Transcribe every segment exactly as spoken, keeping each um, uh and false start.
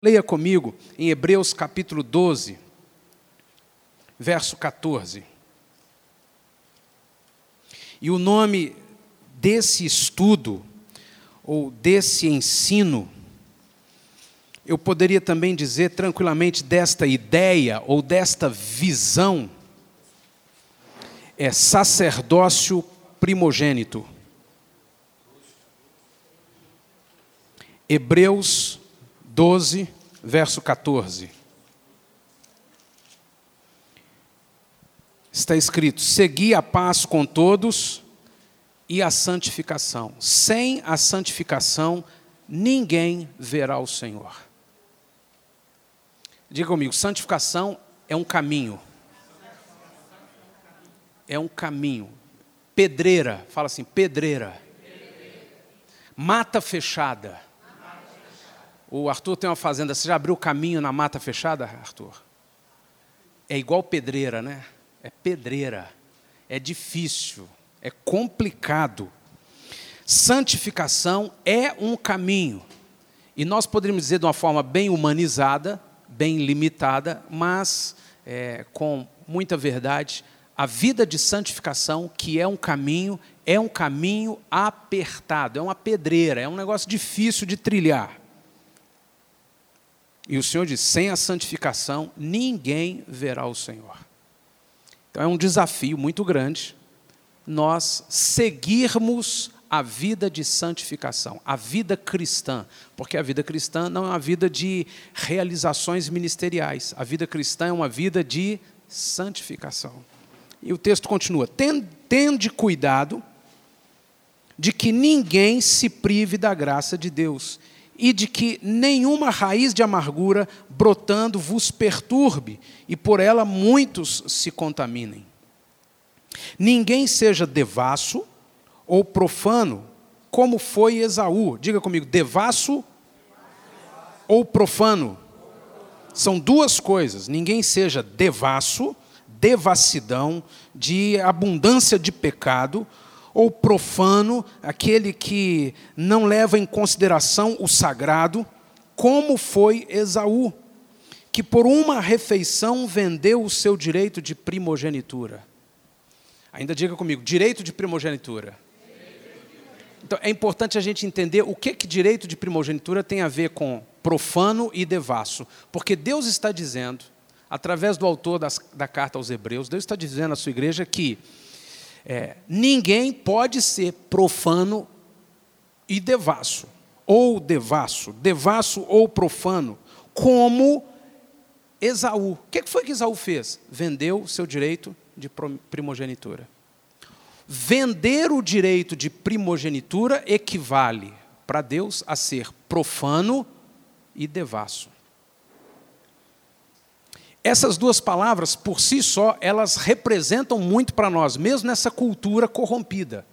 Leia comigo em Hebreus capítulo doze, verso quatorze. E o nome desse estudo, ou desse ensino, eu poderia também dizer tranquilamente desta ideia, ou desta visão, é sacerdócio primogênito. Hebreus doze, verso quatorze. Está escrito: segui a paz com todos e a santificação. Sem a santificação, ninguém verá o Senhor. Diga comigo, santificação é um caminho. É um caminho. Pedreira, fala assim, pedreira. Mata fechada. O Arthur tem uma fazenda, você já abriu caminho na mata fechada, Arthur? É igual pedreira, né? É pedreira, é difícil, é complicado. Santificação é um caminho. E nós poderíamos dizer de uma forma bem humanizada, bem limitada, mas é, com muita verdade, a vida de santificação, que é um caminho, é um caminho apertado, é uma pedreira, é um negócio difícil de trilhar. E o Senhor diz, sem a santificação, ninguém verá o Senhor. Então é um desafio muito grande nós seguirmos a vida de santificação, a vida cristã, porque a vida cristã não é uma vida de realizações ministeriais, a vida cristã é uma vida de santificação. E o texto continua, tende cuidado de que ninguém se prive da graça de Deus, e de que nenhuma raiz de amargura brotando vos perturbe, e por ela muitos se contaminem. Ninguém seja devasso ou profano, como foi Esaú. Diga comigo, devasso ou profano. São duas coisas. Ninguém seja devasso, devassidão, de abundância de pecado, ou profano, aquele que não leva em consideração o sagrado, como foi Esaú, que por uma refeição vendeu o seu direito de primogenitura. Ainda diga comigo, direito de primogenitura. Então é importante a gente entender o que que direito de primogenitura tem a ver com profano e devasso, porque Deus está dizendo, através do autor das, da carta aos Hebreus, Deus está dizendo à sua igreja que É, ninguém pode ser profano e devasso, ou devasso, devasso ou profano, como Esaú. O que foi que Esaú fez? Vendeu o seu direito de primogenitura. Vender o direito de primogenitura equivale para Deus a ser profano e devasso. Essas duas palavras, por si só, elas representam muito para nós, mesmo nessa cultura corrompida.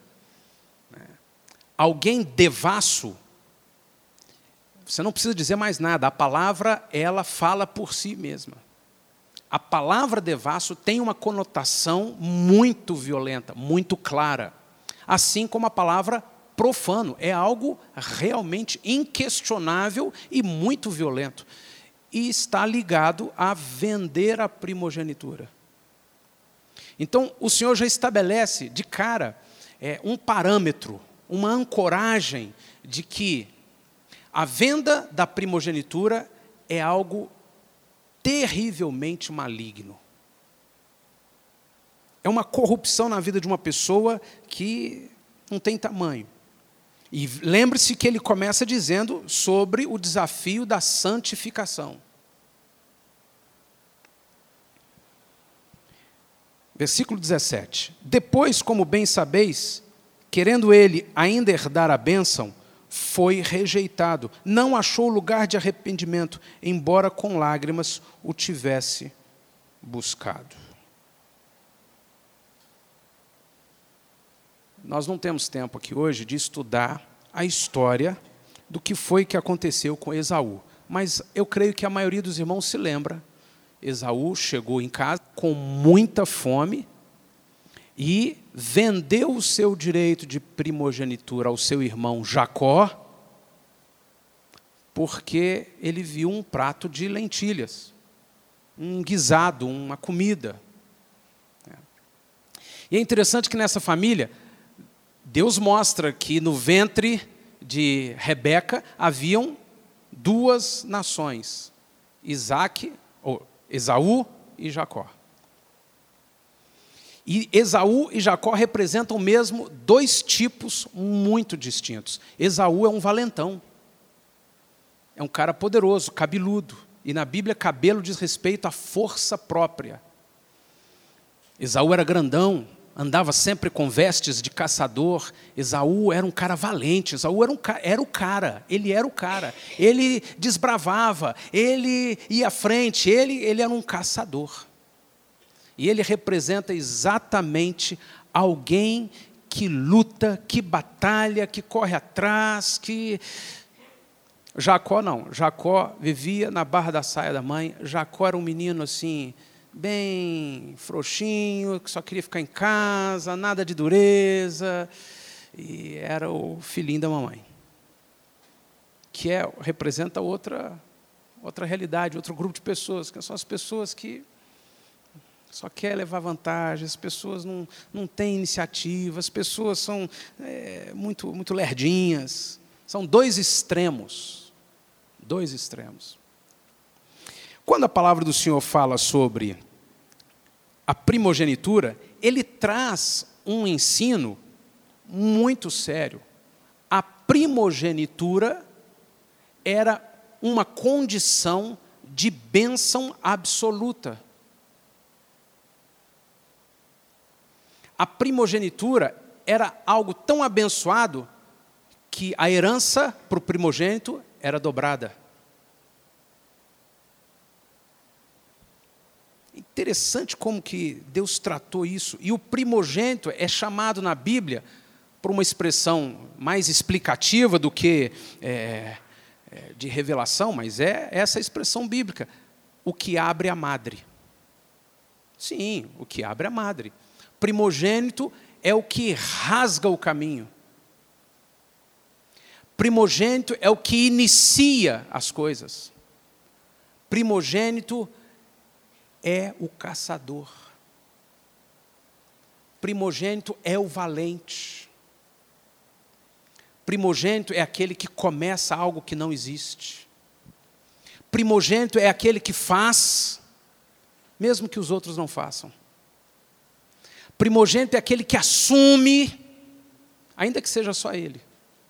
Alguém devasso, você não precisa dizer mais nada, a palavra, ela fala por si mesma. A palavra devasso tem uma conotação muito violenta, muito clara. Assim como a palavra profano, é algo realmente inquestionável e muito violento. E está ligado a vender a primogenitura. Então, o Senhor já estabelece de cara é, um parâmetro, uma ancoragem de que a venda da primogenitura é algo terrivelmente maligno. É uma corrupção na vida de uma pessoa que não tem tamanho. E lembre-se que ele começa dizendo sobre o desafio da santificação. Versículo dezessete. Depois, como bem sabeis, querendo ele ainda herdar a bênção, foi rejeitado. Não achou lugar de arrependimento, embora com lágrimas o tivesse buscado. Nós não temos tempo aqui hoje de estudar a história do que foi que aconteceu com Esaú. Mas eu creio que a maioria dos irmãos se lembra. Esaú chegou em casa com muita fome e vendeu o seu direito de primogenitura ao seu irmão Jacó porque ele viu um prato de lentilhas, um guisado, uma comida. E é interessante que nessa família, Deus mostra que no ventre de Rebeca haviam duas nações, Isaac, ou Esaú e Jacó. E Esaú e Jacó representam mesmo dois tipos muito distintos. Esaú é um valentão, é um cara poderoso, cabeludo. E na Bíblia, cabelo diz respeito à força própria. Esaú era grandão, andava sempre com vestes de caçador. Esaú era um cara valente, Esaú era, um, era o cara, ele era o cara. Ele desbravava, ele ia à frente, ele, ele era um caçador. E ele representa exatamente alguém que luta, que batalha, que corre atrás, que... Jacó não, Jacó vivia na barra da saia da mãe. Jacó era um menino assim, bem frouxinho, que só queria ficar em casa, nada de dureza, e era o filhinho da mamãe, que é, representa outra, outra realidade, outro grupo de pessoas, que são as pessoas que só querem levar vantagem, as pessoas não, não têm iniciativa, as pessoas são é, muito, muito lerdinhas. São dois extremos, dois extremos. Quando a palavra do Senhor fala sobre a primogenitura, ele traz um ensino muito sério. A primogenitura era uma condição de bênção absoluta. A primogenitura era algo tão abençoado que a herança para o primogênito era dobrada. Interessante como que Deus tratou isso. E o primogênito é chamado na Bíblia, por uma expressão mais explicativa do que é, é, de revelação, mas é essa expressão bíblica, o que abre a madre. Sim, o que abre a madre. Primogênito é o que rasga o caminho. Primogênito é o que inicia as coisas. Primogênito é o caçador. Primogênito é o valente. Primogênito é aquele que começa algo que não existe. Primogênito é aquele que faz, mesmo que os outros não façam. Primogênito é aquele que assume, ainda que seja só ele.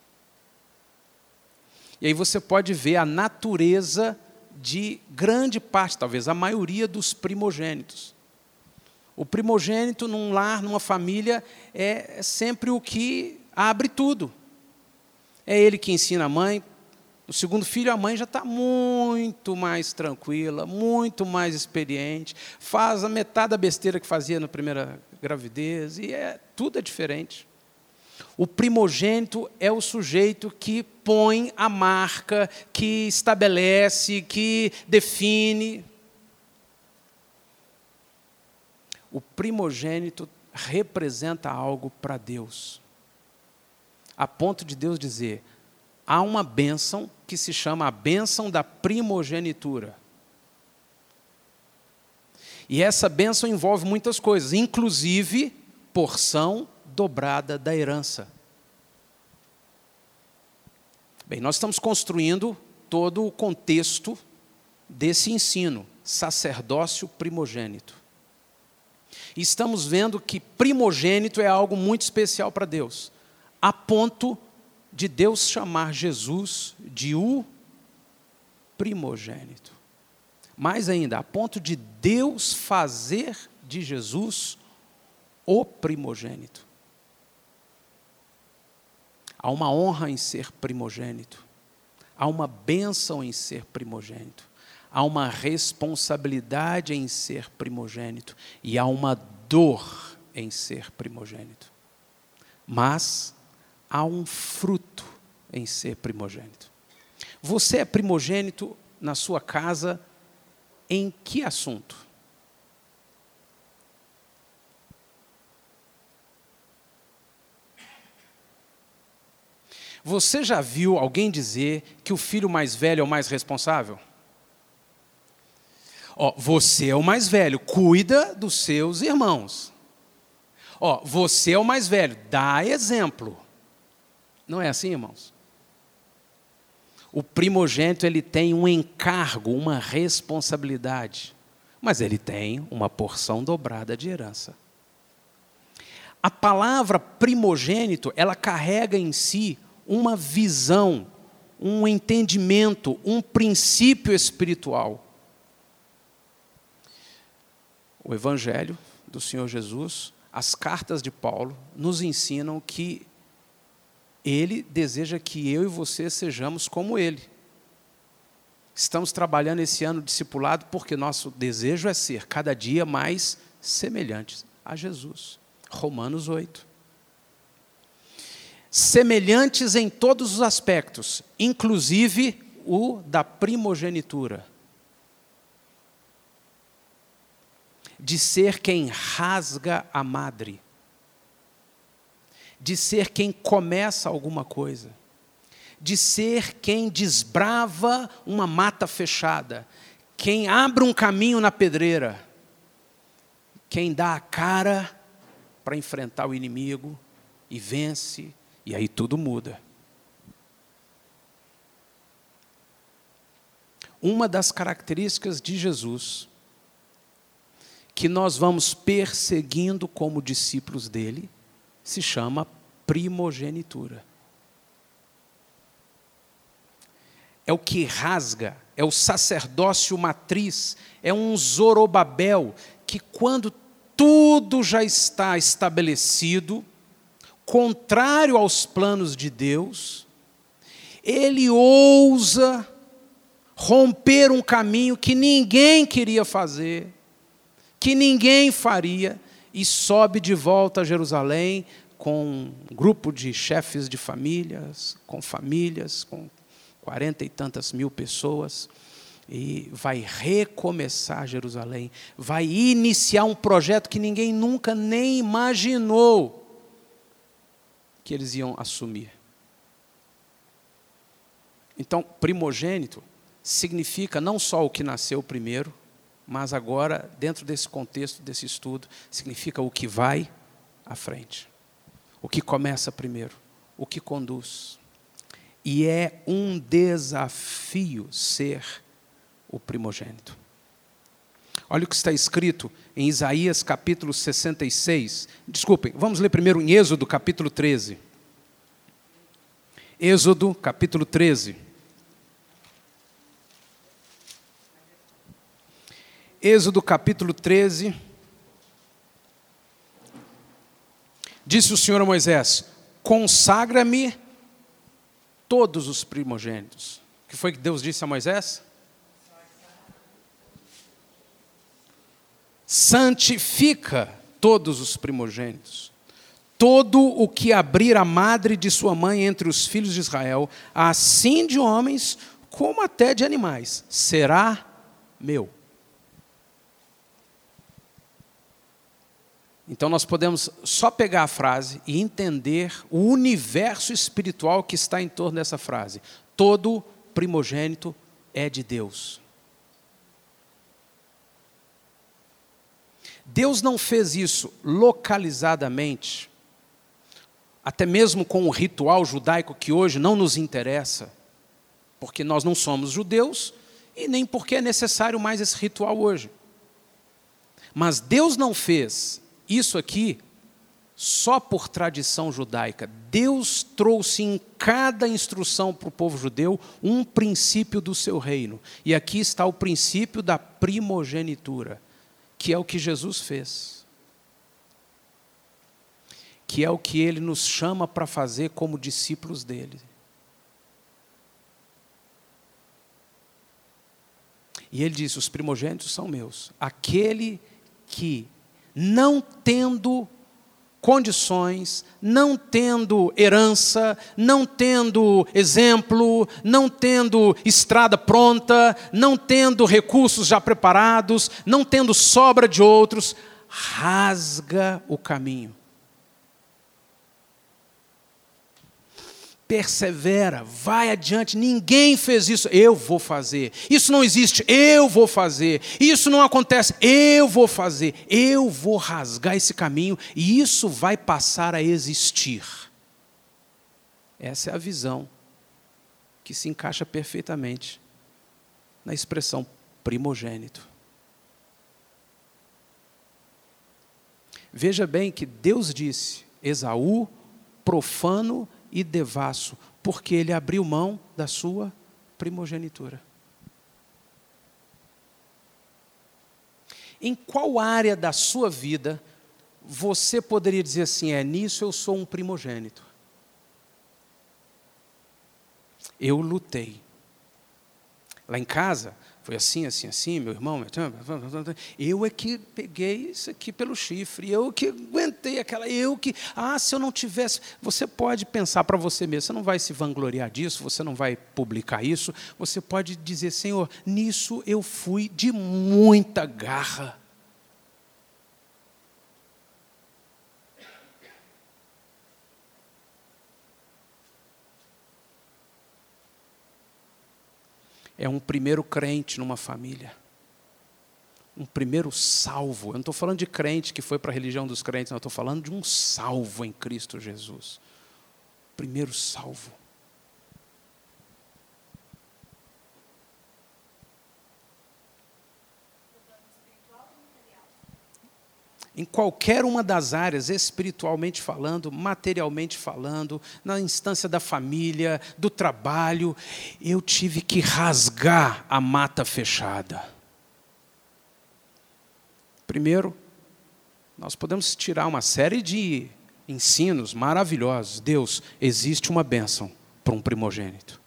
E aí você pode ver a natureza de grande parte, talvez a maioria dos primogênitos. O primogênito num lar, numa família, é sempre o que abre tudo. É ele que ensina a mãe. O segundo filho, a mãe já está muito mais tranquila, muito mais experiente, faz a metade da besteira que fazia na primeira gravidez, e é, tudo é diferente. O primogênito é o sujeito que põe a marca, que estabelece, que define. O primogênito representa algo para Deus, a ponto de Deus dizer: há uma bênção que se chama a bênção da primogenitura. E essa bênção envolve muitas coisas, inclusive porção dobrada da herança. Bem, nós estamos construindo todo o contexto desse ensino, sacerdócio primogênito. E estamos vendo que primogênito é algo muito especial para Deus, a ponto de Deus chamar Jesus de o primogênito. Mais ainda, a ponto de Deus fazer de Jesus o primogênito. Há uma honra em ser primogênito. Há uma bênção em ser primogênito. Há uma responsabilidade em ser primogênito. E há uma dor em ser primogênito. Mas há um fruto em ser primogênito. Você é primogênito na sua casa em que assunto? Você já viu alguém dizer que o filho mais velho é o mais responsável? Ó, você é o mais velho, cuida dos seus irmãos. Ó, você é o mais velho, dá exemplo. Não é assim, irmãos? O primogênito, ele tem um encargo, uma responsabilidade, mas ele tem uma porção dobrada de herança. A palavra primogênito, ela carrega em si uma visão, um entendimento, um princípio espiritual. O Evangelho do Senhor Jesus, as cartas de Paulo, nos ensinam que Ele deseja que eu e você sejamos como Ele. Estamos trabalhando esse ano discipulado porque nosso desejo é ser cada dia mais semelhantes a Jesus. Romanos oito. Semelhantes em todos os aspectos, inclusive o da primogenitura. De ser quem rasga a madre. De ser quem começa alguma coisa. De ser quem desbrava uma mata fechada. Quem abre um caminho na pedreira. Quem dá a cara para enfrentar o inimigo e vence, e aí tudo muda. Uma das características de Jesus, que nós vamos perseguindo como discípulos dele, se chama primogenitura. É o que rasga, é o sacerdócio matriz, é um Zorobabel, que quando tudo já está estabelecido, contrário aos planos de Deus, ele ousa romper um caminho que ninguém queria fazer, que ninguém faria, e sobe de volta a Jerusalém com um grupo de chefes de famílias, com famílias, com quarenta e tantas mil pessoas, e vai recomeçar Jerusalém, vai iniciar um projeto que ninguém nunca nem imaginou que eles iam assumir. Então, primogênito significa não só o que nasceu primeiro, mas agora, dentro desse contexto, desse estudo, significa o que vai à frente. O que começa primeiro, o que conduz. E é um desafio ser o primogênito. Olha o que está escrito em Isaías capítulo sessenta e seis. Desculpem, vamos ler primeiro em Êxodo capítulo treze. Êxodo capítulo treze. Êxodo capítulo treze. Disse o Senhor a Moisés: consagra-me todos os primogênitos. O que foi que Deus disse a Moisés? Santifica todos os primogênitos. Todo o que abrir a madre de sua mãe entre os filhos de Israel, assim de homens como até de animais, será meu. Então nós podemos só pegar a frase e entender o universo espiritual que está em torno dessa frase. Todo primogênito é de Deus. Deus não fez isso localizadamente, até mesmo com o ritual judaico que hoje não nos interessa, porque nós não somos judeus e nem porque é necessário mais esse ritual hoje. Mas Deus não fez isso aqui só por tradição judaica. Deus trouxe em cada instrução para o povo judeu um princípio do seu reino. E aqui está o princípio da primogenitura, que é o que Jesus fez. Que é o que Ele nos chama para fazer como discípulos dEle. E Ele diz: os primogênitos são meus. Aquele que, não tendo condições, não tendo herança, não tendo exemplo, não tendo estrada pronta, não tendo recursos já preparados, não tendo sobra de outros, rasga o caminho. persevera, vai adiante. Ninguém fez isso, eu vou fazer. Isso não existe, eu vou fazer. Isso não acontece, eu vou fazer. Eu vou rasgar esse caminho e isso vai passar a existir. Essa é a visão que se encaixa perfeitamente na expressão primogênito. Veja bem que Deus disse: Esaú, profano e devasso, porque ele abriu mão da sua primogenitura. Em qual área da sua vida você poderia dizer assim: é nisso eu sou um primogênito? Eu lutei. Lá em casa, foi assim, assim, assim, meu irmão, eu é que peguei isso aqui pelo chifre, eu que aguentei aquela, eu que, ah, se eu não tivesse, você pode pensar para você mesmo, você não vai se vangloriar disso, você não vai publicar isso, você pode dizer: Senhor, nisso eu fui de muita garra. É um primeiro crente numa família. Um primeiro salvo. Eu não estou falando de crente que foi para a religião dos crentes, não. Eu estou falando de um salvo em Cristo Jesus. Primeiro salvo. Em qualquer uma das áreas, espiritualmente falando, materialmente falando, na instância da família, do trabalho, eu tive que rasgar a mata fechada. Primeiro, nós podemos tirar uma série de ensinos maravilhosos. Deus, existe uma bênção para um primogênito.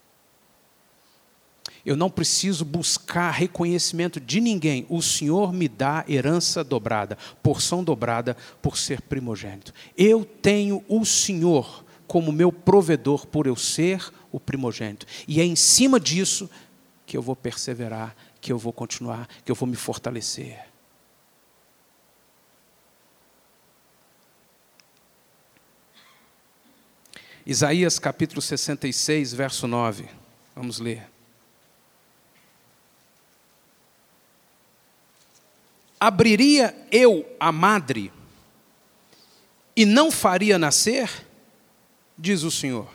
Eu não preciso buscar reconhecimento de ninguém. O Senhor me dá herança dobrada, porção dobrada por ser primogênito. Eu tenho o Senhor como meu provedor por eu ser o primogênito. E é em cima disso que eu vou perseverar, que eu vou continuar, que eu vou me fortalecer. Isaías capítulo sessenta e seis, verso nove. Vamos ler. Abriria eu a madre e não faria nascer? Diz o Senhor.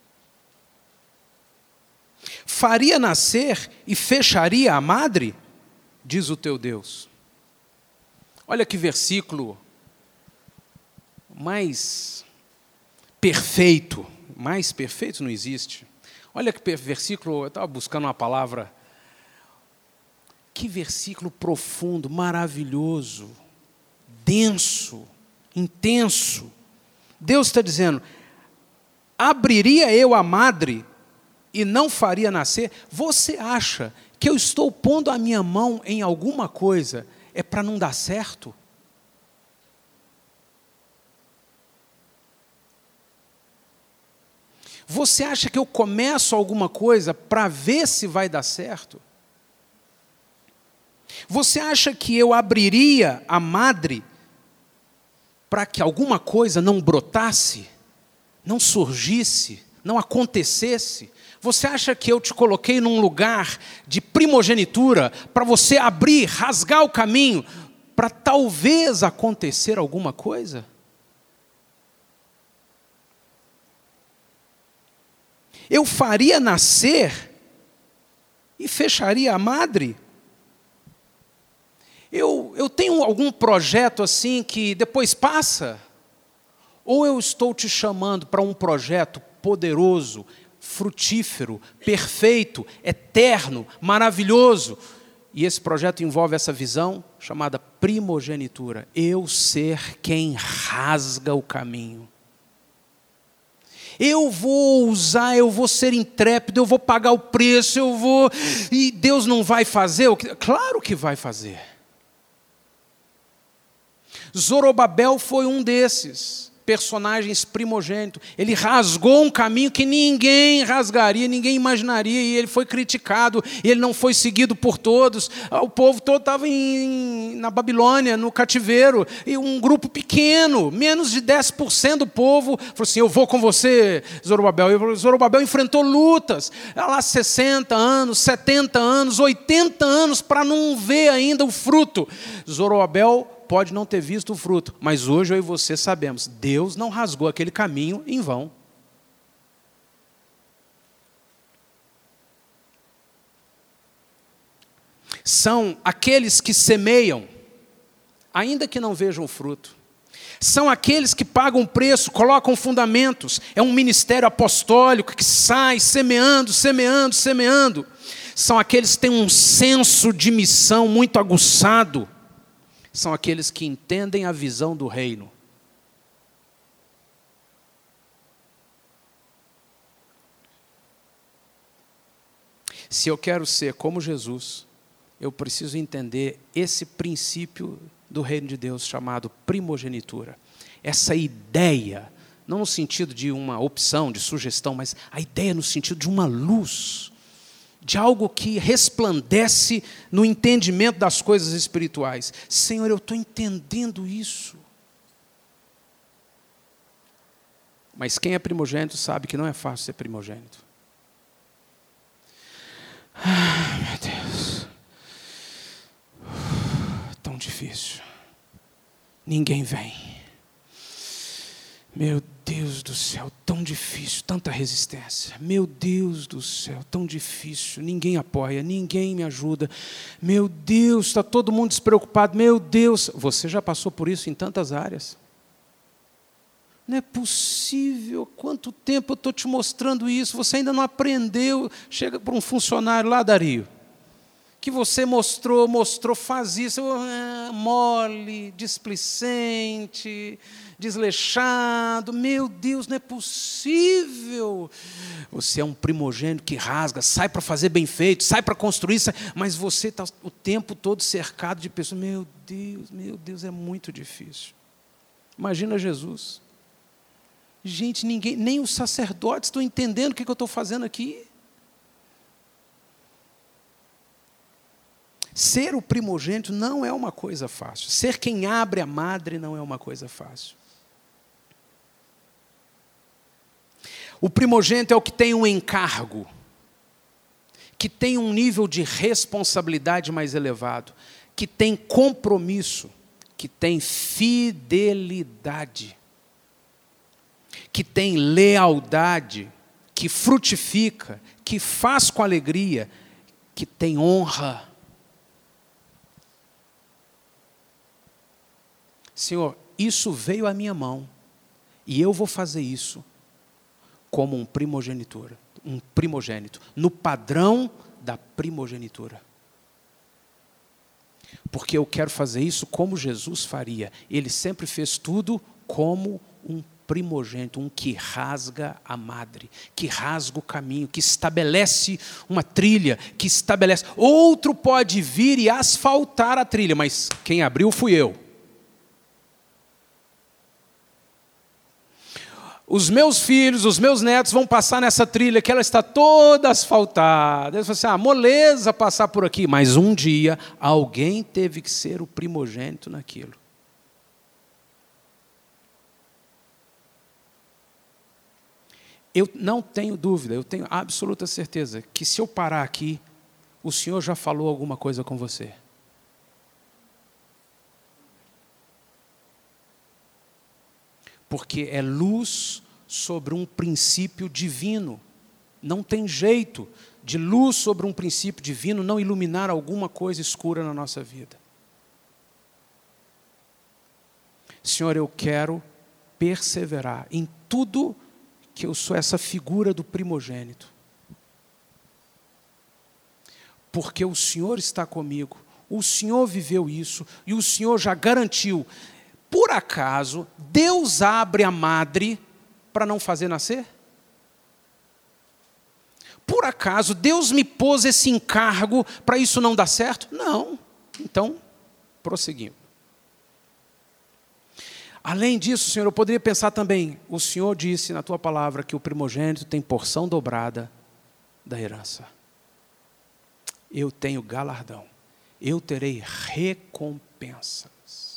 Faria nascer e fecharia a madre? Diz o teu Deus. Olha que versículo mais perfeito. Mais perfeito não existe. Olha que versículo, eu estava buscando uma palavra. Que versículo profundo, maravilhoso, denso, intenso. Deus está dizendo: abriria eu a madre e não faria nascer? Você acha que eu estou pondo a minha mão em alguma coisa é para não dar certo? Você acha que eu começo alguma coisa para ver se vai dar certo? Você acha que eu abriria a madre para que alguma coisa não brotasse, não surgisse, não acontecesse? Você acha que eu te coloquei num lugar de primogenitura para você abrir, rasgar o caminho, para talvez acontecer alguma coisa? Eu faria nascer e fecharia a madre? Eu, eu tenho algum projeto assim que depois passa? Ou eu estou te chamando para um projeto poderoso, frutífero, perfeito, eterno, maravilhoso? E esse projeto envolve essa visão chamada primogenitura. Eu ser quem rasga o caminho. Eu vou usar, eu vou ser intrépido, eu vou pagar o preço, eu vou... E Deus não vai fazer? O que... Claro que vai fazer. Zorobabel foi um desses. personagens primogênitos. Ele rasgou um caminho que ninguém rasgaria, ninguém imaginaria, e ele foi criticado, e ele não foi seguido por todos. O povo todo estava na Babilônia, no cativeiro, e um grupo pequeno, menos de dez por cento do povo, falou assim, eu vou com você, Zorobabel. E Zorobabel enfrentou lutas, lá sessenta anos, setenta anos, oitenta anos, para não ver ainda o fruto. Zorobabel pode não ter visto o fruto, mas hoje eu e você sabemos, Deus não rasgou aquele caminho em vão. São aqueles que semeiam, ainda que não vejam o fruto. São aqueles que pagam preço, colocam fundamentos. É um ministério apostólico que sai semeando, semeando, semeando. São aqueles que têm um senso de missão muito aguçado. São aqueles que entendem a visão do reino. Se eu quero ser como Jesus, eu preciso entender esse princípio do reino de Deus chamado primogenitura. Essa ideia, não no sentido de uma opção, de sugestão, mas a ideia no sentido de uma luz, de algo que resplandece no entendimento das coisas espirituais. Senhor, eu estou entendendo isso. Mas quem é primogênito sabe que não é fácil ser primogênito. Ah, meu Deus. Tão difícil. Ninguém vem. Meu Deus do céu, tão difícil, tanta resistência. Meu Deus do céu, tão difícil. Ninguém apoia, ninguém me ajuda. Meu Deus, está todo mundo despreocupado. Meu Deus, você já passou por isso em tantas áreas. Não é possível, quanto tempo eu estou te mostrando isso, você ainda não aprendeu. Chega para um funcionário lá, Dario, que você mostrou, mostrou, faz isso, ah, mole, displicente, desleixado. Meu Deus, não é possível. Você é um primogênito que rasga, sai para fazer bem feito, sai para construir, sai, mas você está o tempo todo cercado de pessoas. Meu Deus, meu Deus, é muito difícil. Imagina Jesus. Gente, ninguém, nem os sacerdotes estão entendendo o que eu estou fazendo aqui. Ser o primogênito não é uma coisa fácil. Ser quem abre a madre não é uma coisa fácil. O primogênito é o que tem um encargo, que tem um nível de responsabilidade mais elevado, que tem compromisso, que tem fidelidade, que tem lealdade, que frutifica, que faz com alegria, que tem honra. Senhor, isso veio à minha mão e eu vou fazer isso como um primogenitura, um primogênito, no padrão da primogenitura. Porque eu quero fazer isso como Jesus faria. Ele sempre fez tudo como um primogênito, um que rasga a madre, que rasga o caminho, que estabelece uma trilha, que estabelece. Outro pode vir e asfaltar a trilha, mas quem abriu fui eu. Os meus filhos, os meus netos vão passar nessa trilha que ela está toda asfaltada. Eles falam assim, ah, moleza passar por aqui. Mas um dia, alguém teve que ser o primogênito naquilo. Eu não tenho dúvida, eu tenho absoluta certeza que se eu parar aqui, o Senhor já falou alguma coisa com você. Porque é luz sobre um princípio divino. Não tem jeito de luz sobre um princípio divino não iluminar alguma coisa escura na nossa vida. Senhor, eu quero perseverar em tudo que eu sou essa figura do primogênito. Porque o Senhor está comigo, o Senhor viveu isso e o Senhor já garantiu. Por acaso, Deus abre a madre para não fazer nascer? Por acaso, Deus me pôs esse encargo para isso não dar certo? Não. Então, prosseguimos. Além disso, Senhor, eu poderia pensar também, o Senhor disse na tua palavra que o primogênito tem porção dobrada da herança. Eu tenho galardão, eu terei recompensas.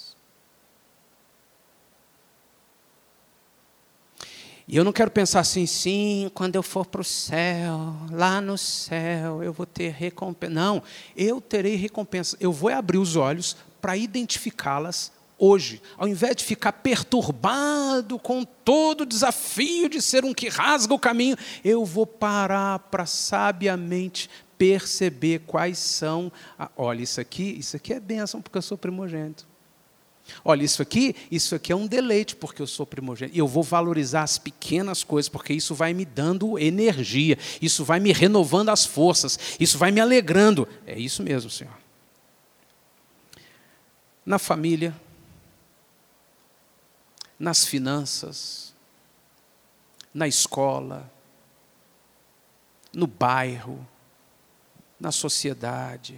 E eu não quero pensar assim, sim, quando eu for para o céu, lá no céu, eu vou ter recompensa. Não, eu terei recompensa. Eu vou abrir os olhos para identificá-las hoje. Ao invés de ficar perturbado com todo o desafio de ser um que rasga o caminho, eu vou parar para sabiamente perceber quais são. A... Olha, isso aqui, isso aqui é bênção porque eu sou primogênito. Olha, isso aqui, isso aqui é um deleite porque eu sou primogênito. E eu vou valorizar as pequenas coisas, porque isso vai me dando energia, isso vai me renovando as forças, isso vai me alegrando. É isso mesmo, Senhor. Na família, nas finanças, na escola, no bairro, na sociedade.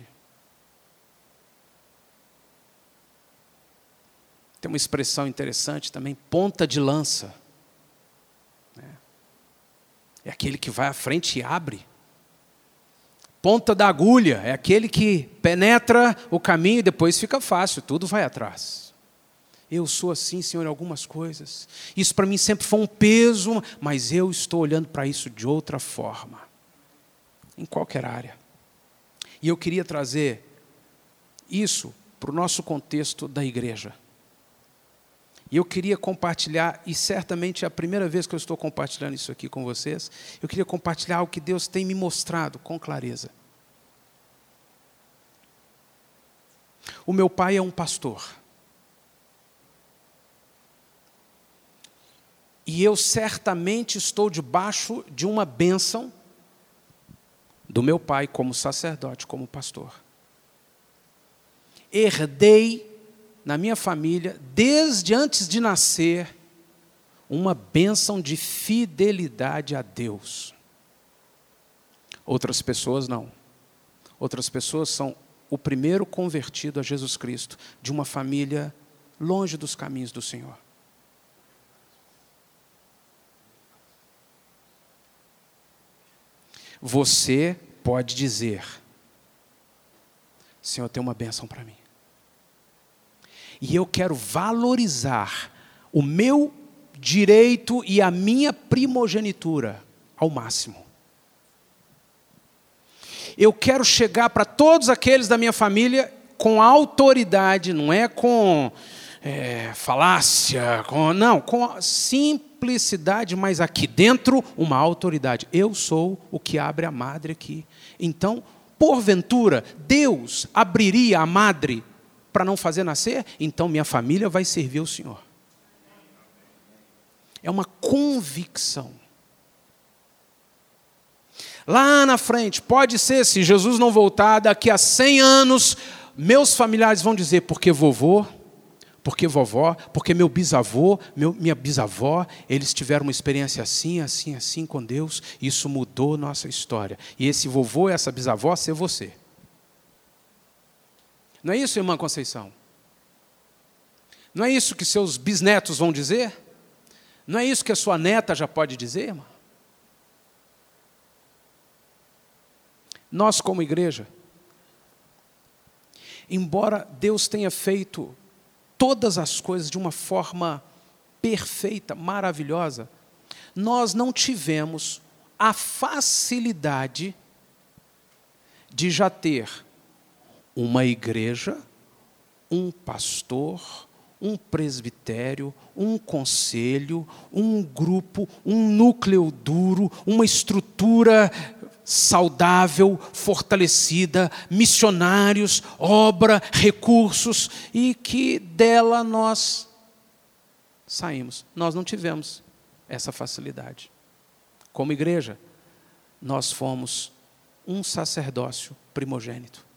Tem uma expressão interessante também, ponta de lança. É aquele que vai à frente e abre. Ponta da agulha é aquele que penetra o caminho e depois fica fácil, tudo vai atrás. Eu sou assim, Senhor, em algumas coisas. Isso para mim sempre foi um peso, mas eu estou olhando para isso de outra forma. Em qualquer área. E eu queria trazer isso para o nosso contexto da igreja. E eu queria compartilhar, e certamente é a primeira vez que eu estou compartilhando isso aqui com vocês, eu queria compartilhar o que Deus tem me mostrado com clareza. O meu pai é um pastor. E eu certamente estou debaixo de uma bênção do meu pai como sacerdote, como pastor. Herdei na minha família, desde antes de nascer, uma bênção de fidelidade a Deus. Outras pessoas não. Outras pessoas são o primeiro convertido a Jesus Cristo de uma família longe dos caminhos do Senhor. Você pode dizer, Senhor, tem uma bênção para mim. E eu quero valorizar o meu direito e a minha primogenitura ao máximo. Eu quero chegar para todos aqueles da minha família com autoridade, não é com é, falácia, com, não, com simplicidade, mas aqui dentro uma autoridade. Eu sou o que abre a madre aqui. Então, porventura, Deus abriria a madre para não fazer nascer, então minha família vai servir o Senhor. É uma convicção. Lá na frente, pode ser, se Jesus não voltar, daqui a cem anos, meus familiares vão dizer, porque vovô, porque vovó, porque meu bisavô, meu, minha bisavó, eles tiveram uma experiência assim, assim, assim com Deus, isso mudou nossa história. E esse vovô e essa bisavó ser você. Não é isso, irmã Conceição? Não é isso que seus bisnetos vão dizer? Não é isso que a sua neta já pode dizer, irmã? Nós, como igreja, embora Deus tenha feito todas as coisas de uma forma perfeita, maravilhosa, nós não tivemos a facilidade de já ter uma igreja, um pastor, um presbitério, um conselho, um grupo, um núcleo duro, uma estrutura saudável, fortalecida, missionários, obra, recursos, e que dela nós saímos. Nós não tivemos essa facilidade. Como igreja, nós fomos um sacerdócio primogênito.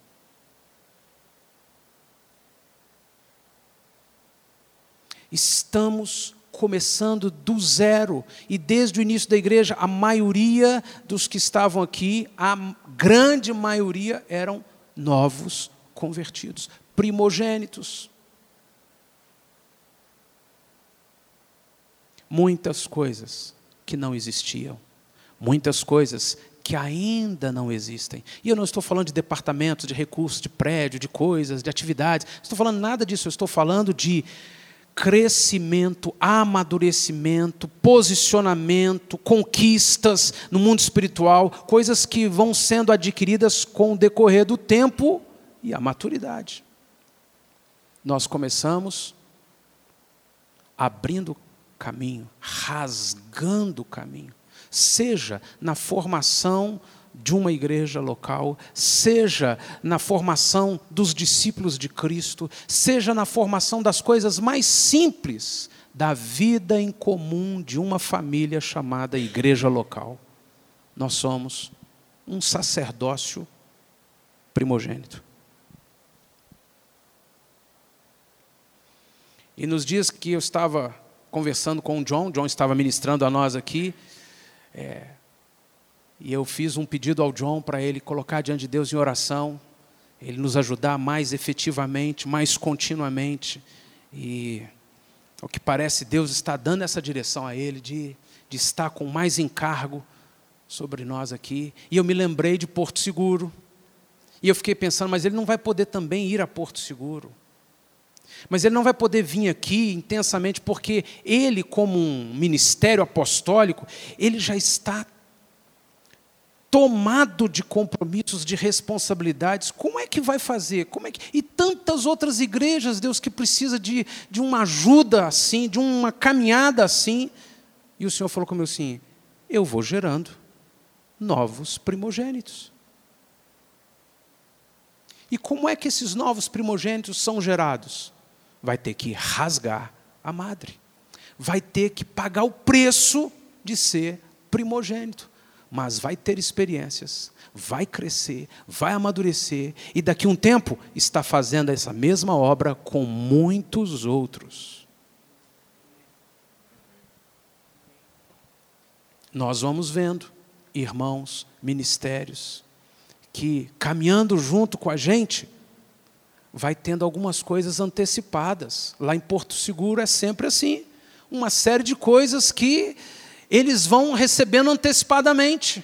Estamos começando do zero, e desde o início da igreja, a maioria dos que estavam aqui, a grande maioria eram novos convertidos, primogênitos. muitas coisas que não existiam, muitas coisas que ainda não existem. E eu não estou falando de departamentos, de recursos, de prédio, de coisas, de atividades. Não estou falando nada disso, eu estou falando de crescimento, amadurecimento, posicionamento, conquistas no mundo espiritual, coisas que vão sendo adquiridas com o decorrer do tempo e a maturidade. Nós começamos abrindo caminho, rasgando o caminho, seja na formação de uma igreja local, seja na formação dos discípulos de Cristo, seja na formação das coisas mais simples da vida em comum de uma família chamada igreja local. Nós somos um sacerdócio primogênito. E nos dias que eu estava conversando com o John, John estava ministrando a nós aqui, é, e eu fiz um pedido ao John para ele colocar diante de Deus em oração, ele nos ajudar mais efetivamente, mais continuamente. E ao que parece, Deus está dando essa direção a ele, de, de estar com mais encargo sobre nós aqui. E eu me lembrei de Porto Seguro, e eu fiquei pensando, mas ele não vai poder também ir a Porto Seguro. Mas ele não vai poder vir aqui intensamente, porque ele, como um ministério apostólico, ele já está tomado de compromissos, de responsabilidades. Como é que vai fazer? Como é que... E tantas outras igrejas, Deus, que precisa de, de uma ajuda assim, de uma caminhada assim. E o Senhor falou comigo assim, eu vou gerando novos primogênitos. E como é que esses novos primogênitos são gerados? Vai ter que rasgar a madre. Vai ter que pagar o preço de ser primogênito. Mas vai ter experiências, vai crescer, vai amadurecer. E daqui a um tempo está fazendo essa mesma obra com muitos outros. Nós vamos vendo irmãos, ministérios, que caminhando junto com a gente, vai tendo algumas coisas antecipadas. Lá em Porto Seguro é sempre assim. Uma série de coisas que eles vão recebendo antecipadamente.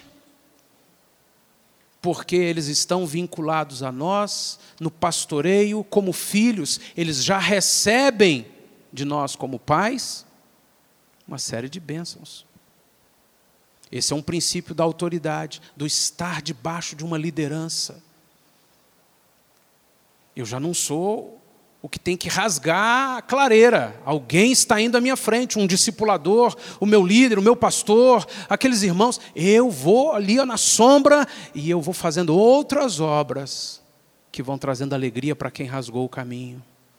Porque eles estão vinculados a nós, no pastoreio, como filhos, eles já recebem de nós como pais uma série de bênçãos. Esse é um princípio da autoridade, do estar debaixo de uma liderança. Eu já não sou o que tem que rasgar a clareira. Alguém está indo à minha frente, um discipulador, o meu líder, o meu pastor, aqueles irmãos. Eu vou ali ó, na sombra e eu vou fazendo outras obras que vão trazendo alegria para quem rasgou o caminho.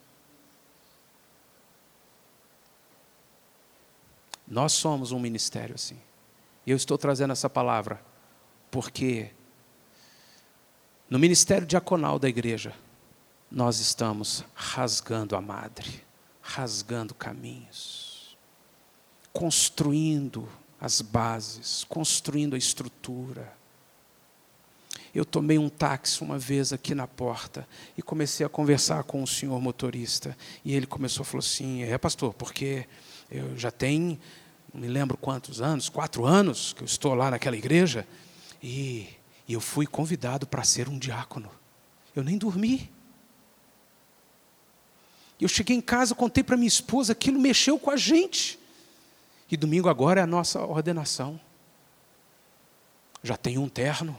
Nós somos um ministério assim. E eu estou trazendo essa palavra porque no ministério diaconal da igreja, nós estamos rasgando a madre, rasgando caminhos, construindo as bases, construindo a estrutura. Eu tomei um táxi uma vez aqui na porta e comecei a conversar com o senhor motorista. E ele começou a falar assim, é pastor, porque eu já tenho, não me lembro quantos anos, quatro anos que eu estou lá naquela igreja, e, e eu fui convidado para ser um diácono. Eu nem dormi. Eu cheguei em casa, contei para minha esposa, aquilo mexeu com a gente. E domingo agora é a nossa ordenação. Já tenho um terno.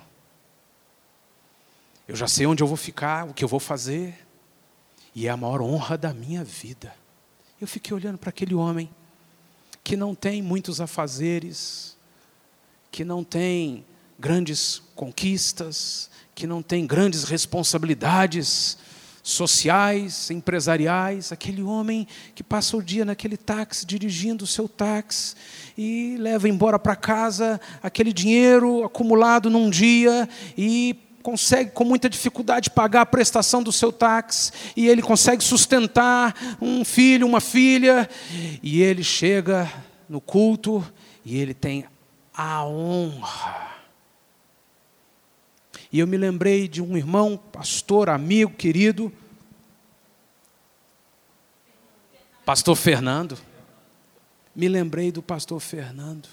Eu já sei onde eu vou ficar, o que eu vou fazer. E é a maior honra da minha vida. Eu fiquei olhando para aquele homem que não tem muitos afazeres, que não tem grandes conquistas, que não tem grandes responsabilidades sociais, empresariais, aquele homem que passa o dia naquele táxi, dirigindo o seu táxi, e leva embora para casa aquele dinheiro acumulado num dia, e consegue com muita dificuldade pagar a prestação do seu táxi, e ele consegue sustentar um filho, uma filha, e ele chega no culto, e ele tem a honra. E eu me lembrei de um irmão, pastor, amigo, querido, pastor Fernando. Me lembrei do pastor Fernando,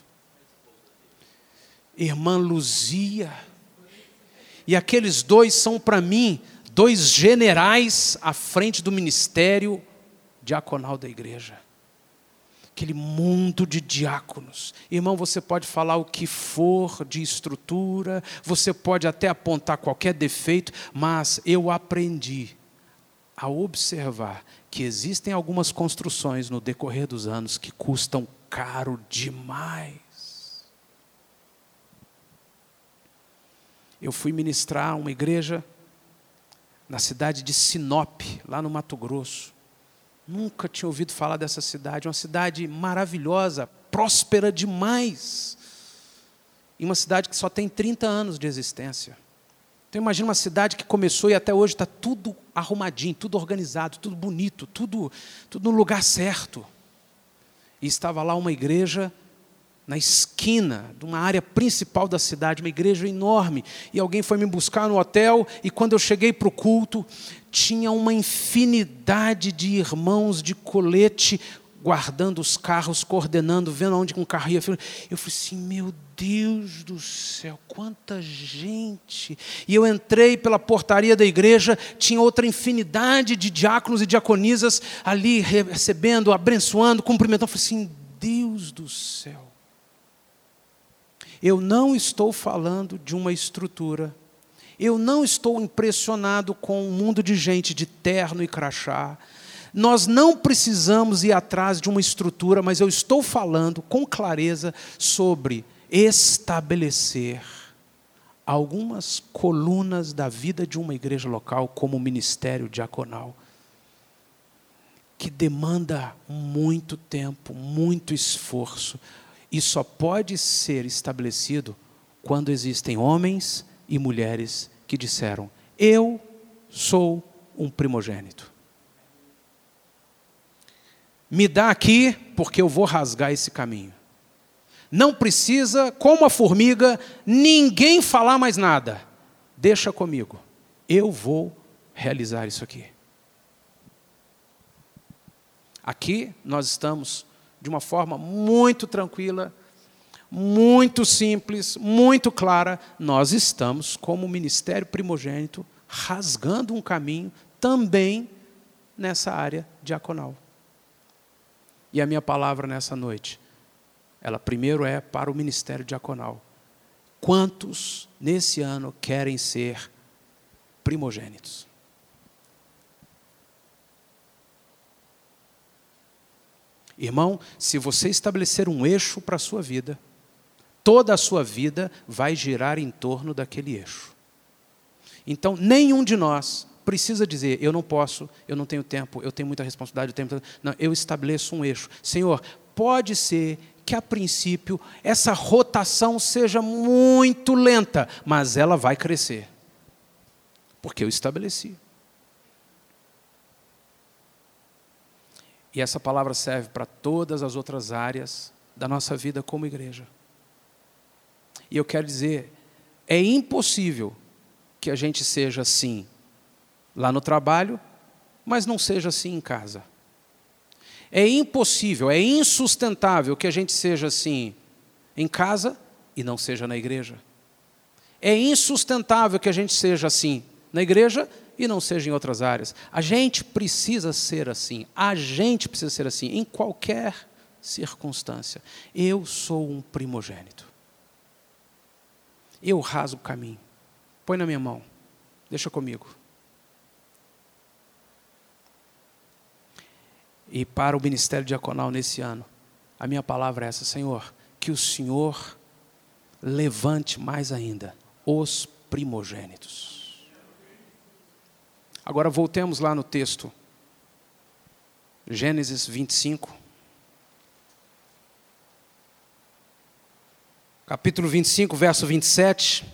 irmã Luzia, e aqueles dois são para mim dois generais à frente do ministério diaconal da igreja. Aquele mundo de diáconos. Irmão, você pode falar o que for de estrutura, você pode até apontar qualquer defeito, mas eu aprendi a observar que existem algumas construções no decorrer dos anos que custam caro demais. Eu fui ministrar uma igreja na cidade de Sinop, lá no Mato Grosso. Nunca tinha ouvido falar dessa cidade, uma cidade maravilhosa, próspera demais. E uma cidade que só tem trinta anos de existência. Então imagina uma cidade que começou e até hoje está tudo arrumadinho, tudo organizado, tudo bonito, tudo, tudo no lugar certo. E estava lá uma igreja na esquina de uma área principal da cidade, uma igreja enorme. E alguém foi me buscar no hotel, e quando eu cheguei para o culto, tinha uma infinidade de irmãos de colete, guardando os carros, coordenando, vendo onde um carro ia. Eu falei assim, meu Deus do céu, quanta gente. E eu entrei pela portaria da igreja, tinha outra infinidade de diáconos e diaconisas ali, recebendo, abençoando, cumprimentando. Eu falei assim, Deus do céu. Eu não estou falando de uma estrutura. Eu não estou impressionado com um mundo de gente de terno e crachá. Nós não precisamos ir atrás de uma estrutura, mas eu estou falando com clareza sobre estabelecer algumas colunas da vida de uma igreja local, como o ministério diaconal, que demanda muito tempo, muito esforço. E só pode ser estabelecido quando existem homens e mulheres que disseram, eu sou um primogênito. Me dá aqui, porque eu vou rasgar esse caminho. Não precisa, como a formiga, ninguém falar mais nada. Deixa comigo. Eu vou realizar isso aqui. Aqui nós estamos de uma forma muito tranquila, muito simples, muito clara. Nós estamos, como ministério primogênito, rasgando um caminho também nessa área diaconal. E a minha palavra nessa noite, ela primeiro é para o ministério diaconal. Quantos nesse ano querem ser primogênitos? Irmão, se você estabelecer um eixo para a sua vida, toda a sua vida vai girar em torno daquele eixo. Então, nenhum de nós precisa dizer, eu não posso, eu não tenho tempo, eu tenho muita responsabilidade, eu tenho muita... Não, eu estabeleço um eixo. Senhor, pode ser que a princípio essa rotação seja muito lenta, mas ela vai crescer. Porque eu estabeleci. E essa palavra serve para todas as outras áreas da nossa vida como igreja. E eu quero dizer, é impossível que a gente seja assim lá no trabalho, mas não seja assim em casa. É impossível, é insustentável que a gente seja assim em casa e não seja na igreja. É insustentável que a gente seja assim na igreja e não seja em outras áreas. A gente precisa ser assim, a gente precisa ser assim, em qualquer circunstância. Eu sou um primogênito. Eu rasgo o caminho. Põe na minha mão, deixa comigo. E para o ministério diaconal nesse ano, a minha palavra é essa, Senhor, que o Senhor levante mais ainda os primogênitos. Agora voltemos lá no texto, Gênesis vinte e cinco. Capítulo vinte e cinco, verso vinte e sete.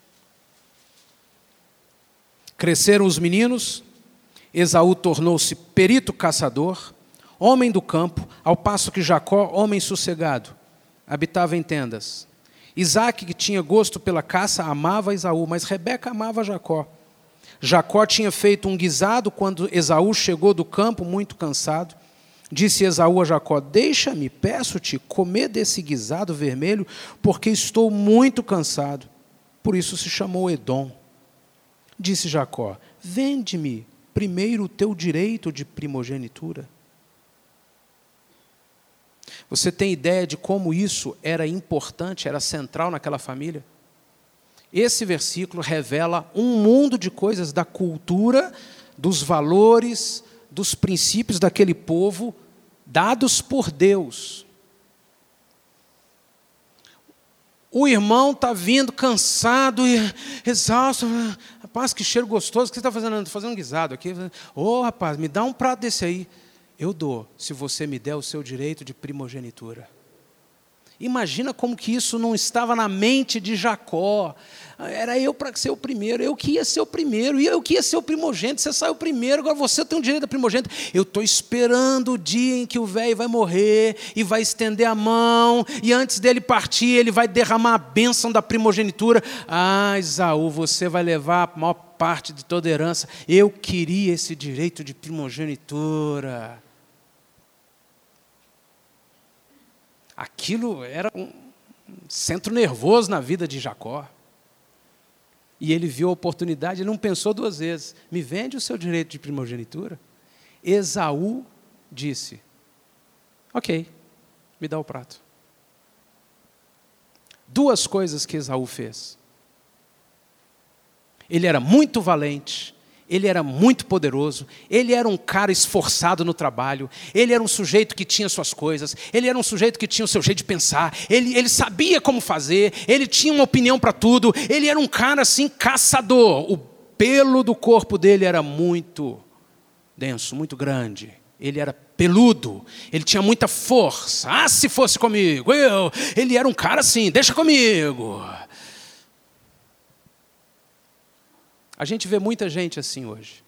Cresceram os meninos, Esaú tornou-se perito caçador, homem do campo, ao passo que Jacó, homem sossegado, habitava em tendas. Isaque, que tinha gosto pela caça, amava Esaú, mas Rebeca amava Jacó. Jacó tinha feito um guisado quando Esaú chegou do campo muito cansado. Disse Esaú a Jacó: deixa-me, peço-te, comer desse guisado vermelho, porque estou muito cansado. Por isso se chamou Edom. Disse Jacó: vende-me primeiro o teu direito de primogenitura. Você tem ideia de como isso era importante, era central naquela família? Esse versículo revela um mundo de coisas da cultura, dos valores, dos princípios daquele povo, dados por Deus. O irmão está vindo cansado e exausto. Rapaz, que cheiro gostoso. O que você está fazendo? Estou fazendo um guisado aqui. Ô, oh, rapaz, me dá um prato desse aí. Eu dou, se você me der o seu direito de primogenitura. Imagina como que isso não estava na mente de Jacó. Era eu para ser o primeiro, eu que ia ser o primeiro, e eu que ia ser o primogênito, você saiu primeiro, agora você tem o direito da primogênito. Eu estou esperando o dia em que o velho vai morrer, e vai estender a mão, e antes dele partir, ele vai derramar a bênção da primogenitura. Ah, Esaú, você vai levar a maior parte de toda a herança. Eu queria esse direito de primogenitura. Aquilo era um centro nervoso na vida de Jacó. E ele viu a oportunidade, ele não pensou duas vezes. Me vende o seu direito de primogenitura? Esaú disse: ok, me dá o prato. Duas coisas que Esaú fez. Ele era muito valente. Ele era muito poderoso, ele era um cara esforçado no trabalho, ele era um sujeito que tinha suas coisas, ele era um sujeito que tinha o seu jeito de pensar, ele, ele sabia como fazer, ele tinha uma opinião para tudo, ele era um cara assim, caçador. O pelo do corpo dele era muito denso, muito grande, ele era peludo, ele tinha muita força. Ah, se fosse comigo, eu, ele era um cara assim, deixa comigo. A gente vê muita gente assim hoje.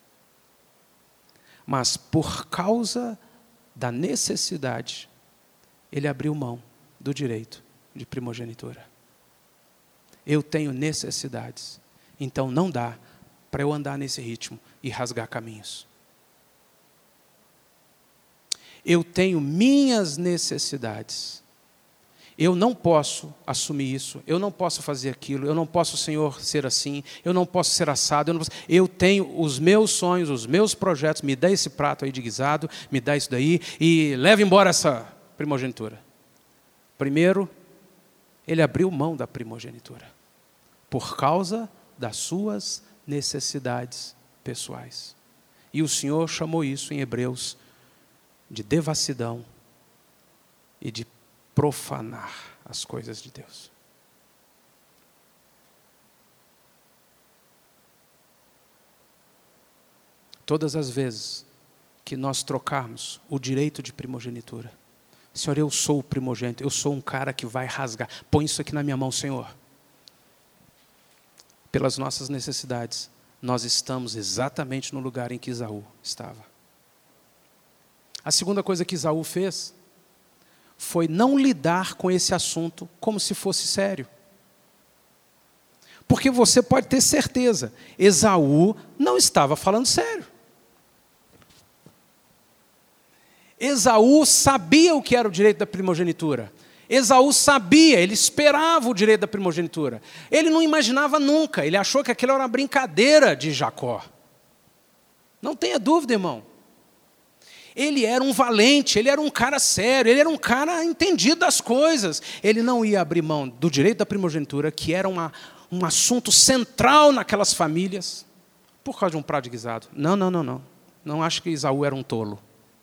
Mas por causa da necessidade, ele abriu mão do direito de primogenitura. Eu tenho necessidades, então não dá para eu andar nesse ritmo e rasgar caminhos. Eu tenho minhas necessidades. Eu não posso assumir isso, eu não posso fazer aquilo, eu não posso, Senhor, ser assim, eu não posso ser assado, eu, não posso... eu tenho os meus sonhos, os meus projetos, me dá esse prato aí de guisado, me dá isso daí e leva embora essa primogenitura. Primeiro, ele abriu mão da primogenitura, por causa das suas necessidades pessoais. E o Senhor chamou isso em Hebreus de devassidão e de profanar as coisas de Deus. Todas as vezes que nós trocarmos o direito de primogenitura, Senhor, eu sou o primogênito, eu sou um cara que vai rasgar, põe isso aqui na minha mão, Senhor. Pelas nossas necessidades, nós estamos exatamente no lugar em que Esaú estava. A segunda coisa que Esaú fez foi não lidar com esse assunto como se fosse sério. Porque você pode ter certeza, Esaú não estava falando sério. Esaú sabia o que era o direito da primogenitura. Esaú sabia, ele esperava o direito da primogenitura. Ele não imaginava nunca, ele achou que aquilo era uma brincadeira de Jacó. Não tenha dúvida, irmão. Ele era um valente, ele era um cara sério, ele era um cara entendido das coisas. Ele não ia abrir mão do direito da primogenitura, que era uma, um assunto central naquelas famílias, por causa de um prato de guisado. Não, não, não, não. Não acho que Esaú era um tolo.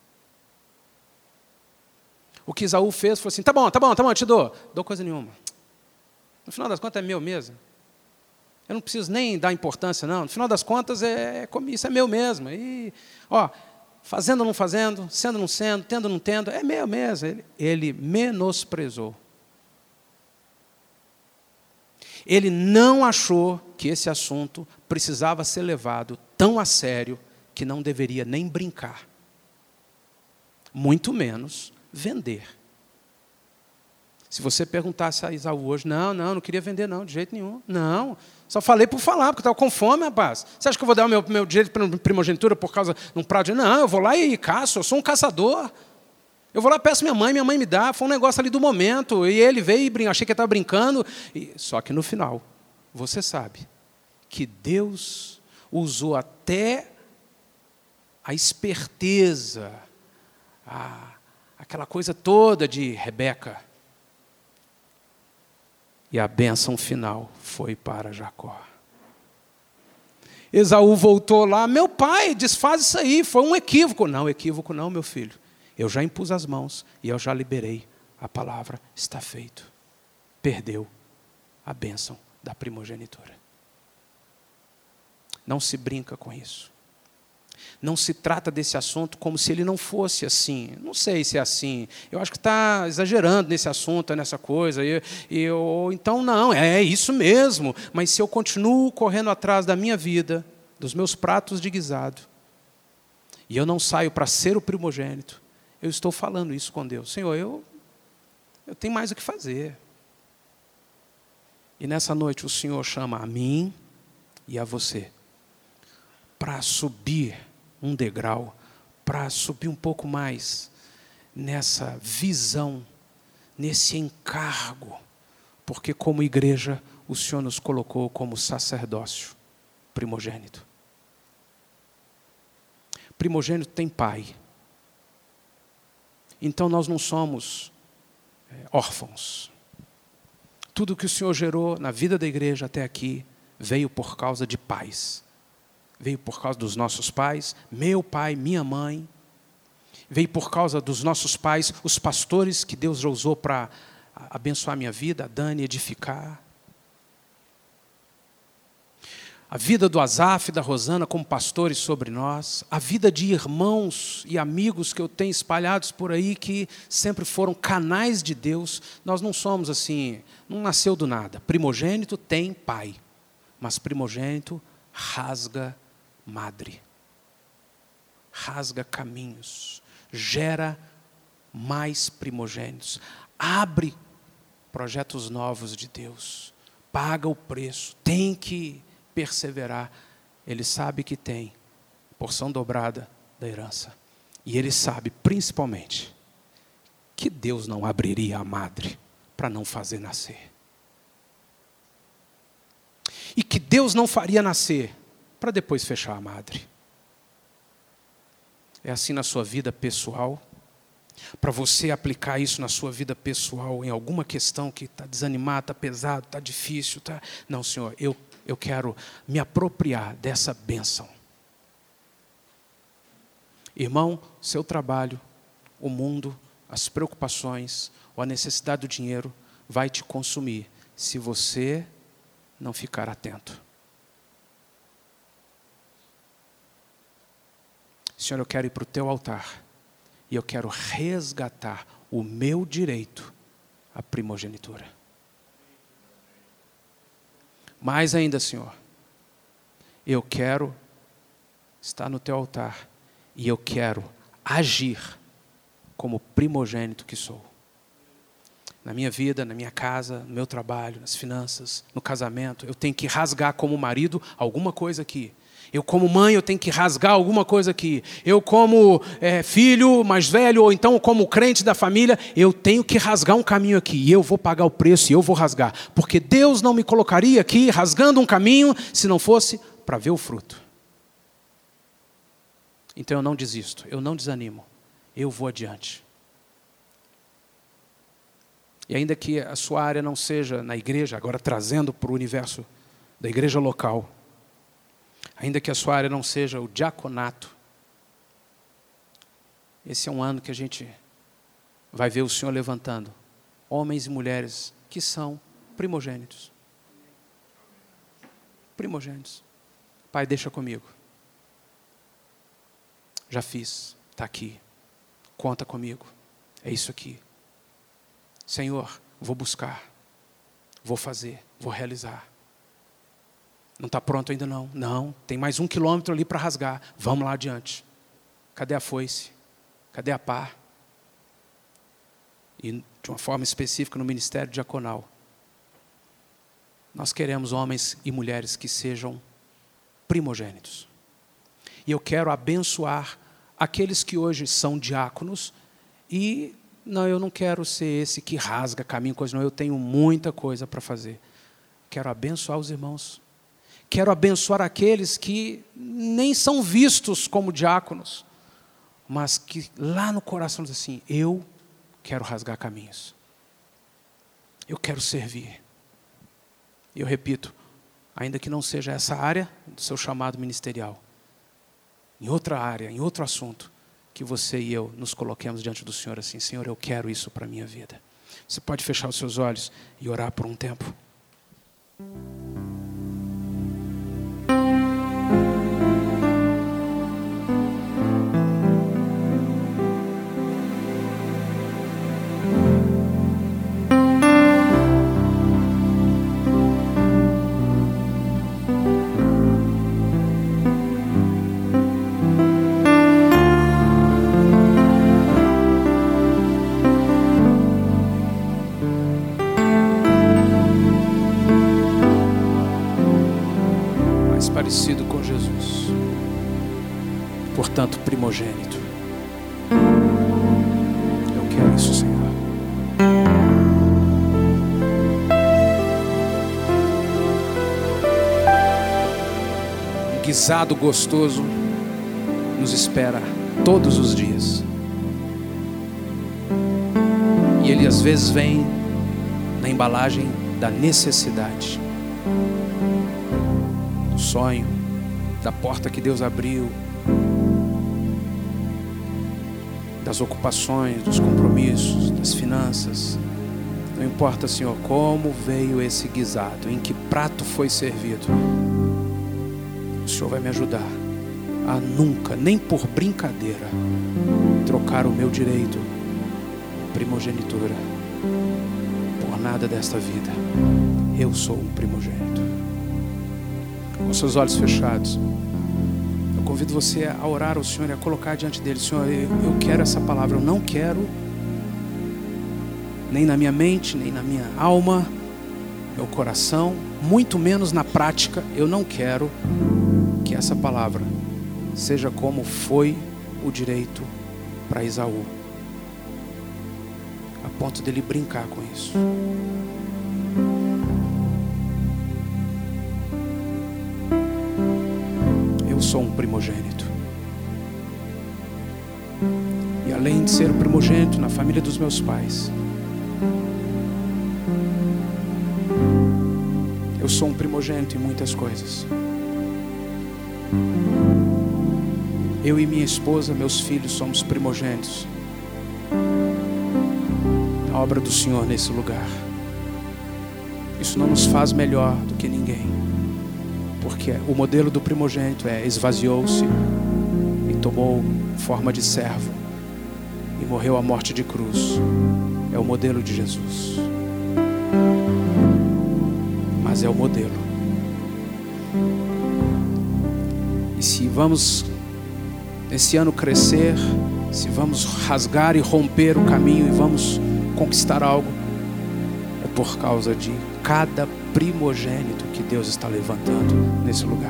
O que Esaú fez foi assim: tá bom, tá bom, tá bom, eu te dou. Dou coisa nenhuma. No final das contas é meu mesmo. Eu não preciso nem dar importância, não. No final das contas, é, isso é meu mesmo. E, ó, fazendo ou não fazendo, sendo ou não sendo, tendo ou não tendo, é meu mesmo. Ele, ele menosprezou. Ele não achou que esse assunto precisava ser levado tão a sério que não deveria nem brincar. Muito menos vender. Se você perguntasse a Esaú hoje, não, não, não queria vender não, de jeito nenhum. Não, só falei por falar, porque estava com fome, rapaz. Você acha que eu vou dar o meu, meu direito de primogenitura por causa de um prato de... Não, eu vou lá e caço, eu sou um caçador. Eu vou lá, peço minha mãe, minha mãe me dá. Foi um negócio ali do momento. E ele veio e brincou, achei que ele estava brincando. E... Só que no final, você sabe que Deus usou até a esperteza, a... aquela coisa toda de Rebeca. E a bênção final foi para Jacó. Esaú voltou lá, meu pai, desfaz isso aí, foi um equívoco. Não, equívoco não, meu filho. Eu já impus as mãos e eu já liberei. A palavra está feito. Perdeu a bênção da primogenitura. Não se brinca com isso. Não se trata desse assunto como se ele não fosse assim. Não sei se é assim. Eu acho que está exagerando nesse assunto, nessa coisa. E, e eu, então, não, é isso mesmo. Mas se eu continuo correndo atrás da minha vida, dos meus pratos de guisado, e eu não saio para ser o primogênito, eu estou falando isso com Deus. Senhor, eu, eu tenho mais o que fazer. E nessa noite o Senhor chama a mim e a você para subir um degrau, para subir um pouco mais nessa visão, nesse encargo, porque como igreja o Senhor nos colocou como sacerdócio primogênito. Primogênito tem pai. Então nós não somos é, órfãos. Tudo que o Senhor gerou na vida da igreja até aqui veio por causa de pais. Veio por causa dos nossos pais, meu pai, minha mãe. Veio por causa dos nossos pais, os pastores que Deus já usou para abençoar a minha vida, a Dani, edificar. A vida do Asaf e da Rosana como pastores sobre nós. A vida de irmãos e amigos que eu tenho espalhados por aí, que sempre foram canais de Deus. Nós não somos assim, não nasceu do nada. Primogênito tem pai, mas primogênito rasga madre, rasga caminhos, gera mais primogênitos, abre projetos novos de Deus, paga o preço, tem que perseverar. Ele sabe que tem porção dobrada da herança, e ele sabe principalmente que Deus não abriria a madre para não fazer nascer, e que Deus não faria nascer para depois fechar a madre. É assim na sua vida pessoal. Para você aplicar isso na sua vida pessoal, em alguma questão que está desanimada, está pesado, está difícil. Tá... Não, Senhor, eu, eu quero me apropriar dessa bênção. Irmão, seu trabalho, o mundo, as preocupações, ou a necessidade do dinheiro vai te consumir se você não ficar atento. Senhor, eu quero ir para o teu altar e eu quero resgatar o meu direito à primogenitura. Mais ainda, Senhor, eu quero estar no teu altar e eu quero agir como primogênito que sou. Na minha vida, na minha casa, no meu trabalho, nas finanças, no casamento, eu tenho que rasgar como marido alguma coisa aqui. Eu como mãe, eu tenho que rasgar alguma coisa aqui. Eu como é, filho mais velho, ou então como crente da família, eu tenho que rasgar um caminho aqui. E eu vou pagar o preço e eu vou rasgar. Porque Deus não me colocaria aqui rasgando um caminho se não fosse para ver o fruto. Então eu não desisto, eu não desanimo. Eu vou adiante. E ainda que a sua área não seja na igreja, agora trazendo para o universo da igreja local, ainda que a sua área não seja o diaconato, esse é um ano que a gente vai ver o Senhor levantando homens e mulheres que são primogênitos. Primogênitos. Pai, deixa comigo. Já fiz, está aqui. Conta comigo. É isso aqui. Senhor, vou buscar, vou fazer, vou realizar. Não está pronto ainda não? Não, tem mais um quilômetro ali para rasgar. Vamos lá adiante. Cadê a foice? Cadê a pá? E de uma forma específica no ministério diaconal. Nós queremos homens e mulheres que sejam primogênitos. E eu quero abençoar aqueles que hoje são diáconos e, não, eu não quero ser esse que rasga caminho, coisa não, eu tenho muita coisa para fazer. Quero abençoar os irmãos. Quero abençoar aqueles que nem são vistos como diáconos, mas que lá no coração dizem assim, eu quero rasgar caminhos. Eu quero servir. E eu repito, ainda que não seja essa área do seu chamado ministerial, em outra área, em outro assunto, que você e eu nos coloquemos diante do Senhor assim, Senhor, eu quero isso para a minha vida. Você pode fechar os seus olhos e orar por um tempo? Parecido com Jesus, portanto primogênito. Eu quero isso, Senhor. Um guisado gostoso nos espera todos os dias, e ele às vezes vem na embalagem da necessidade, sonho, da porta que Deus abriu, das ocupações, dos compromissos, das finanças. Não importa, Senhor, como veio esse guisado, em que prato foi servido, o Senhor vai me ajudar a nunca, nem por brincadeira, trocar o meu direito, primogenitura, por nada desta vida. Eu sou um primogênito. Com seus olhos fechados, eu convido você a orar ao Senhor e a colocar diante dele, Senhor, eu, eu quero essa palavra, eu não quero, nem na minha mente, nem na minha alma, meu coração, muito menos na prática, eu não quero que essa palavra seja como foi o direito para Esaú, a ponto dele brincar com isso. Eu sou um primogênito. E além de ser o primogênito na família dos meus pais, eu sou um primogênito em muitas coisas. Eu e minha esposa, meus filhos, somos primogênitos na obra do Senhor nesse lugar. Isso não nos faz melhor do que ninguém, porque o modelo do primogênito é esvaziou-se e tomou forma de servo e morreu a morte de cruz. É o modelo de Jesus, mas é o modelo. E se vamos esse ano crescer, se vamos rasgar e romper o caminho e vamos conquistar algo, é por causa de cada primogênito que Deus está levantando nesse lugar.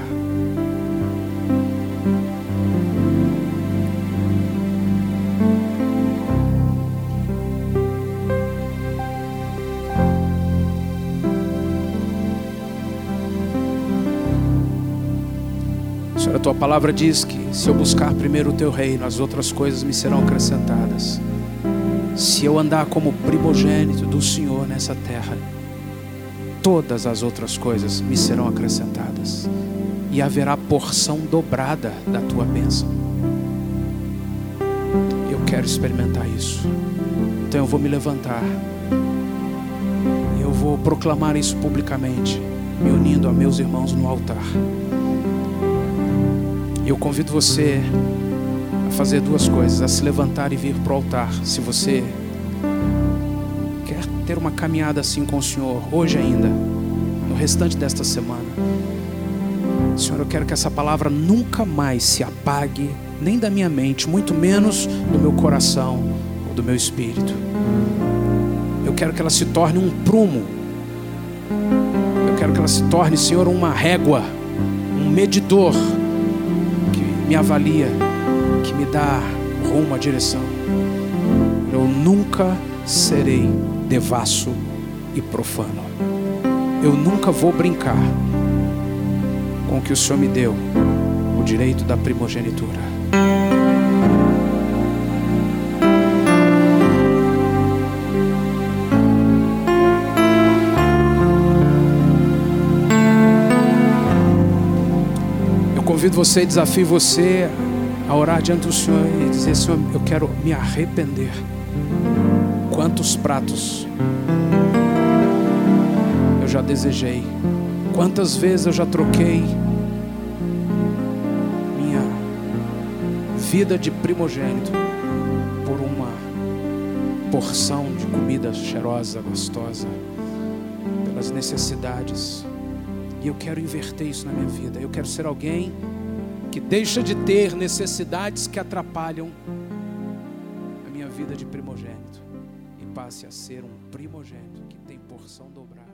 Senhor, a tua palavra diz que se eu buscar primeiro o teu reino, as outras coisas me serão acrescentadas. Se eu andar como primogênito do Senhor nessa terra, todas as outras coisas me serão acrescentadas e haverá porção dobrada da tua bênção. Eu quero experimentar isso. Então eu vou me levantar, eu vou proclamar isso publicamente, me unindo a meus irmãos no altar. E eu convido você a fazer duas coisas: a se levantar e vir para o altar. Se você quer ter uma caminhada assim com o Senhor, hoje ainda, no restante desta semana, Senhor, eu quero que essa palavra nunca mais se apague, nem da minha mente, muito menos do meu coração ou do meu espírito. quero que ela se torne um prumo. Eu quero que ela se torne, Senhor, uma régua, um medidor que me avalia, que me dá rumo à direção. Eu nunca serei devasso e profano. Eu nunca vou brincar com o que o Senhor me deu, o direito da primogenitura. Eu convido você e desafio você a orar diante do Senhor e dizer: Senhor, eu quero me arrepender. Quantos pratos eu já desejei, quantas vezes eu já troquei minha vida de primogênito por uma porção de comida cheirosa, gostosa, pelas necessidades. E eu quero inverter isso na minha vida. Eu quero ser alguém que deixa de ter necessidades que atrapalham a minha vida de primogênito e passe a ser um primogênito que tem porção dobrada.